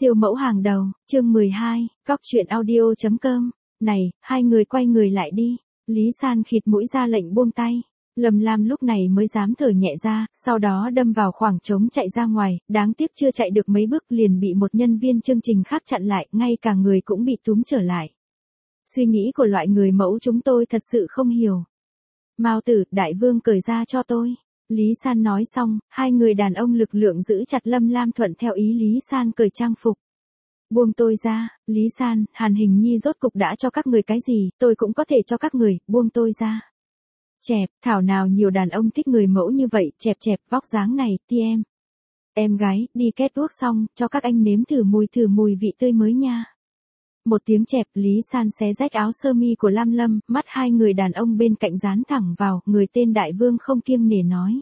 Siêu mẫu hàng đầu, chương 12, Cóc truyện audio.com. Này, hai người quay người lại đi. Lý San khịt mũi ra lệnh buông tay. Lâm Lam lúc này mới dám thở nhẹ ra, sau đó đâm vào khoảng trống chạy ra ngoài, đáng tiếc chưa chạy được mấy bước liền bị một nhân viên chương trình khác chặn lại, ngay cả người cũng bị túm trở lại. Suy nghĩ của loại người mẫu chúng tôi thật sự không hiểu. Mao Tử, đại vương cởi ra cho tôi. Lý San nói xong, hai người đàn ông lực lượng giữ chặt Lâm Lam thuận theo ý Lý San cởi trang phục. Buông tôi ra, Lý San, Hàn Hình Nhi rốt cục đã cho các người cái gì, tôi cũng có thể cho các người, buông tôi ra. Chẹp, thảo nào nhiều đàn ông thích người mẫu như vậy, chẹp chẹp, vóc dáng này, ti em. Em gái, đi kết thuốc xong, cho các anh nếm thử mùi vị tươi mới nha. Một tiếng chẹp, Lý San xé rách áo sơ mi của Lam Lâm, mắt hai người đàn ông bên cạnh dán thẳng vào, người tên đại vương không kiêng nể nói.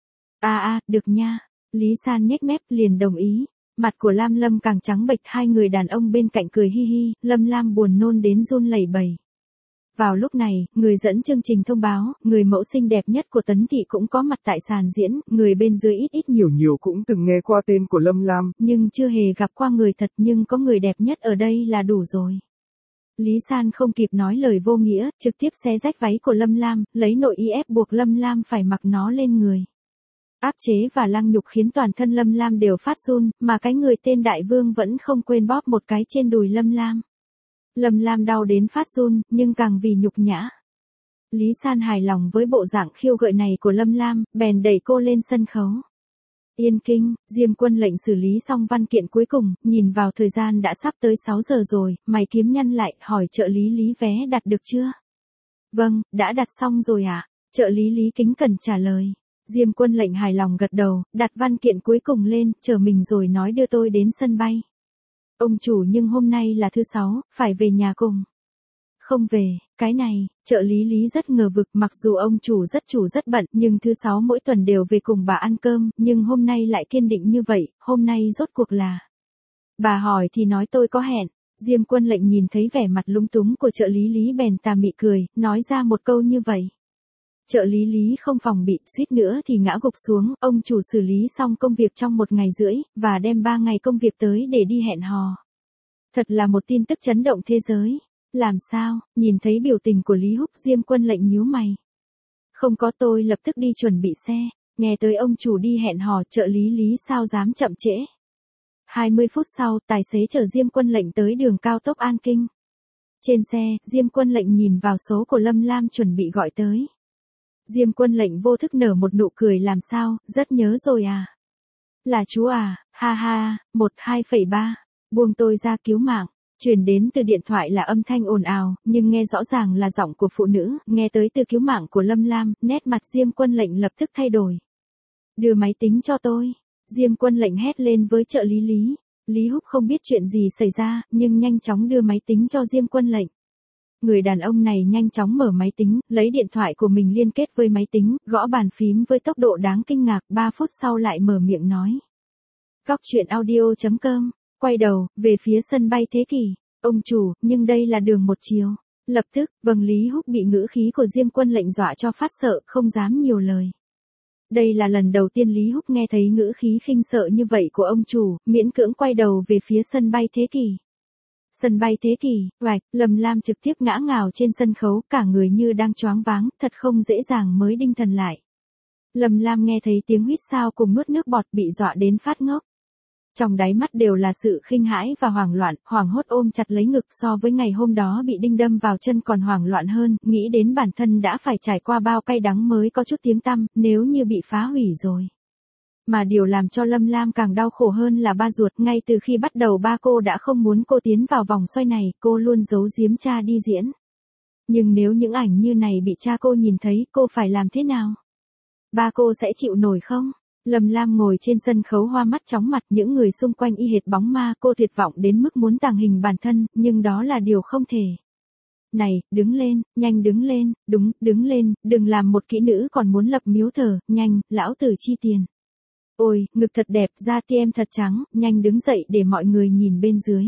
Được nha. Lý San nhếch mép liền đồng ý. Mặt của Lam Lâm càng trắng bệch, hai người đàn ông bên cạnh cười hi hi, Lâm Lam buồn nôn đến run lẩy bẩy. Vào lúc này, người dẫn chương trình thông báo, người mẫu xinh đẹp nhất của Tấn Thị cũng có mặt tại sàn diễn, người bên dưới ít nhiều cũng từng nghe qua tên của Lâm Lam, nhưng chưa hề gặp qua người thật, nhưng có người đẹp nhất ở đây là đủ rồi. Lý San không kịp nói lời vô nghĩa, trực tiếp xé rách váy của Lâm Lam, lấy nội y ép buộc Lâm Lam phải mặc nó lên người. Áp chế và lăng nhục khiến toàn thân Lâm Lam đều phát run, mà cái người tên đại vương vẫn không quên bóp một cái trên đùi Lâm Lam. Lâm Lam đau đến phát run, nhưng càng vì nhục nhã. Lý San hài lòng với bộ dạng khiêu gợi này của Lâm Lam, bèn đẩy cô lên sân khấu. Yên Kinh, Diêm Quân lệnh xử lý xong văn kiện cuối cùng, nhìn vào thời gian đã sắp tới 6 giờ rồi, mày kiếm nhăn lại, hỏi trợ lý Lý vé đặt được chưa? Vâng, đã đặt xong rồi ạ. Trợ lý Lý kính cẩn trả lời. Diêm Quân lệnh hài lòng gật đầu, đặt văn kiện cuối cùng lên, chờ mình rồi nói đưa tôi đến sân bay. Ông chủ, nhưng hôm nay là thứ 6, phải về nhà cùng. Không về, cái này, trợ lý Lý rất ngờ vực, mặc dù ông chủ rất bận, nhưng thứ 6 mỗi tuần đều về cùng bà ăn cơm, nhưng hôm nay lại kiên định như vậy, hôm nay rốt cuộc là. Bà hỏi thì nói tôi có hẹn. Diêm Quân lệnh nhìn thấy vẻ mặt lúng túng của trợ lý Lý bèn tà mị cười, nói ra một câu như vậy. Trợ lý Lý không phòng bị, suýt nữa thì ngã gục xuống, ông chủ xử lý xong công việc trong 1 ngày rưỡi, và đem 3 ngày công việc tới để đi hẹn hò. Thật là một tin tức chấn động thế giới. Làm sao, nhìn thấy biểu tình của Lý Húc, Diêm Quân lệnh nhíu mày. Không có, tôi lập tức đi chuẩn bị xe, nghe tới ông chủ đi hẹn hò, trợ lý Lý sao dám chậm trễ. 20 phút sau, tài xế chở Diêm Quân lệnh tới đường cao tốc An Kinh. Trên xe, Diêm Quân lệnh nhìn vào số của Lâm Lam chuẩn bị gọi tới. Diêm Quân lệnh vô thức nở một nụ cười, làm sao, rất nhớ rồi à. Là chú à, ha ha, 12,3, buông tôi ra cứu mạng. Truyền đến từ điện thoại là âm thanh ồn ào, nhưng nghe rõ ràng là giọng của phụ nữ, nghe tới từ cứu mạng của Lâm Lam, nét mặt Diêm Quân lệnh lập tức thay đổi. Đưa máy tính cho tôi. Diêm Quân lệnh hét lên với trợ lý Lý. Lý Húc không biết chuyện gì xảy ra, nhưng nhanh chóng đưa máy tính cho Diêm Quân lệnh. Người đàn ông này nhanh chóng mở máy tính, lấy điện thoại của mình liên kết với máy tính, gõ bàn phím với tốc độ đáng kinh ngạc, 3 phút sau lại mở miệng nói. Cóc truyện audio.com, quay đầu, về phía sân bay Thế Kỷ. Ông chủ, nhưng đây là đường một chiều. Lập tức, Lý Húc bị ngữ khí của Diêm Quân lệnh dọa cho phát sợ, không dám nhiều lời. Đây là lần đầu tiên Lý Húc nghe thấy ngữ khí khinh sợ như vậy của ông chủ, miễn cưỡng quay đầu về phía sân bay Thế Kỷ. Sân bay Thế Kỷ, Lâm Lam trực tiếp ngã ngào trên sân khấu, cả người như đang choáng váng, thật không dễ dàng mới đinh thần lại. Lâm Lam nghe thấy tiếng huýt sáo cùng nuốt nước bọt, bị dọa đến phát ngốc. Trong đáy mắt đều là sự khinh hãi và hoảng loạn, hoảng hốt ôm chặt lấy ngực, so với ngày hôm đó bị đinh đâm vào chân còn hoảng loạn hơn, nghĩ đến bản thân đã phải trải qua bao cay đắng mới có chút tiếng tăm, nếu như bị phá hủy rồi. Mà điều làm cho Lâm Lam càng đau khổ hơn là ba ruột, ngay từ khi bắt đầu ba cô đã không muốn cô tiến vào vòng xoay này, cô luôn giấu giếm cha đi diễn. Nhưng nếu những ảnh như này bị cha cô nhìn thấy, cô phải làm thế nào? Ba cô sẽ chịu nổi không? Lâm Lam ngồi trên sân khấu hoa mắt chóng mặt, những người xung quanh y hệt bóng ma, cô tuyệt vọng đến mức muốn tàng hình bản thân, nhưng đó là điều không thể. Này, đứng lên, nhanh đứng lên, đúng, đứng lên, đừng làm một kỹ nữ còn muốn lập miếu thờ, nhanh, lão tử chi tiền. Ôi, ngực thật đẹp, da em thật trắng, nhanh đứng dậy để mọi người nhìn bên dưới.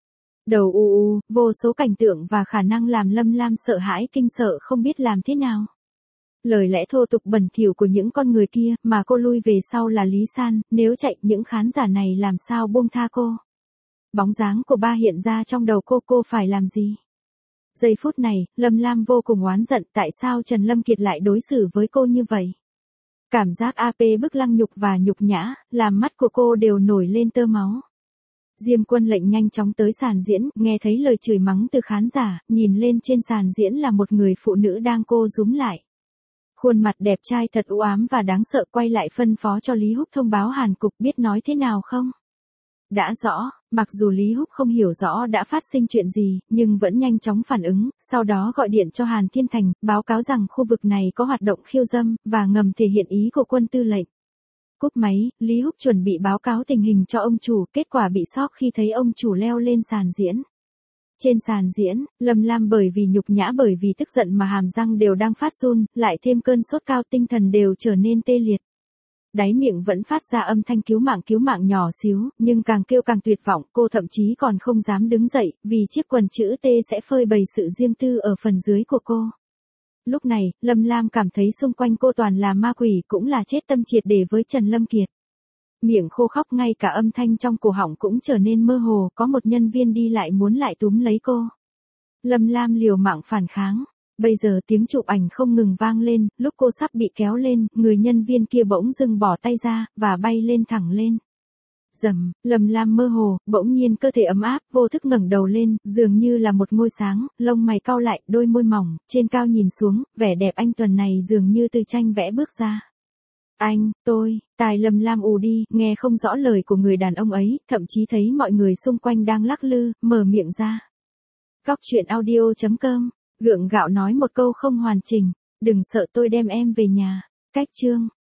Đầu vô số cảnh tượng và khả năng làm Lâm Lam sợ hãi kinh sợ không biết làm thế nào. Lời lẽ thô tục bẩn thỉu của những con người kia, mà cô lui về sau là Lý San, nếu chạy những khán giả này làm sao buông tha cô. bóng dáng của ba hiện ra trong đầu cô phải làm gì? Giây phút này, Lâm Lam vô cùng oán giận tại sao Trần Lâm Kiệt lại đối xử với cô như vậy. Cảm giác AP bức lăng nhục và nhục nhã, làm mắt của cô đều nổi lên tơ máu. Diêm Quân Lệnh nhanh chóng tới sàn diễn, nghe thấy lời chửi mắng từ khán giả, nhìn lên trên sàn diễn là một người phụ nữ đang cô rúm lại. Khuôn mặt đẹp trai thật u ám và đáng sợ, quay lại phân phó cho Lý Húc thông báo Hàn Cục biết nói thế nào không? Đã rõ, mặc dù Lý Húc không hiểu rõ đã phát sinh chuyện gì, nhưng vẫn nhanh chóng phản ứng, sau đó gọi điện cho Hàn Thiên Thành, báo cáo rằng khu vực này có hoạt động khiêu dâm, và ngầm thể hiện ý của quân tư lệnh. Cúp máy, Lý Húc chuẩn bị báo cáo tình hình cho ông chủ, kết quả bị sốc khi thấy ông chủ leo lên sàn diễn. Trên sàn diễn, Lâm Lam bởi vì nhục nhã bởi vì tức giận mà hàm răng đều đang phát run, lại thêm cơn sốt cao, tinh thần đều trở nên tê liệt. Đáy miệng vẫn phát ra âm thanh cứu mạng nhỏ xíu, nhưng càng kêu càng tuyệt vọng, cô thậm chí còn không dám đứng dậy, vì chiếc quần chữ T sẽ phơi bày sự riêng tư ở phần dưới của cô. Lúc này, Lâm Lam cảm thấy xung quanh cô toàn là ma quỷ, cũng là chết tâm triệt để với Trần Lâm Kiệt. Miệng khô khóc, ngay cả âm thanh trong cổ họng cũng trở nên mơ hồ, có một nhân viên đi lại muốn lại túm lấy cô. Lâm Lam liều mạng phản kháng. Bây giờ tiếng chụp ảnh không ngừng vang lên, lúc cô sắp bị kéo lên, người nhân viên kia bỗng dưng bỏ tay ra, và bay lên thẳng lên. Rầm, Lâm Lam mơ hồ, bỗng nhiên cơ thể ấm áp, vô thức ngẩng đầu lên, dường như là một ngôi sáng, lông mày cau lại, đôi môi mỏng, trên cao nhìn xuống, vẻ đẹp anh tuần này dường như từ tranh vẽ bước ra. Anh, tôi, tai Lâm Lam ù đi, nghe không rõ lời của người đàn ông ấy, thậm chí thấy mọi người xung quanh đang lắc lư, mở miệng ra. Góc truyện audio.com, gượng gạo nói một câu không hoàn chỉnh, đừng sợ tôi đem em về nhà. Cách chương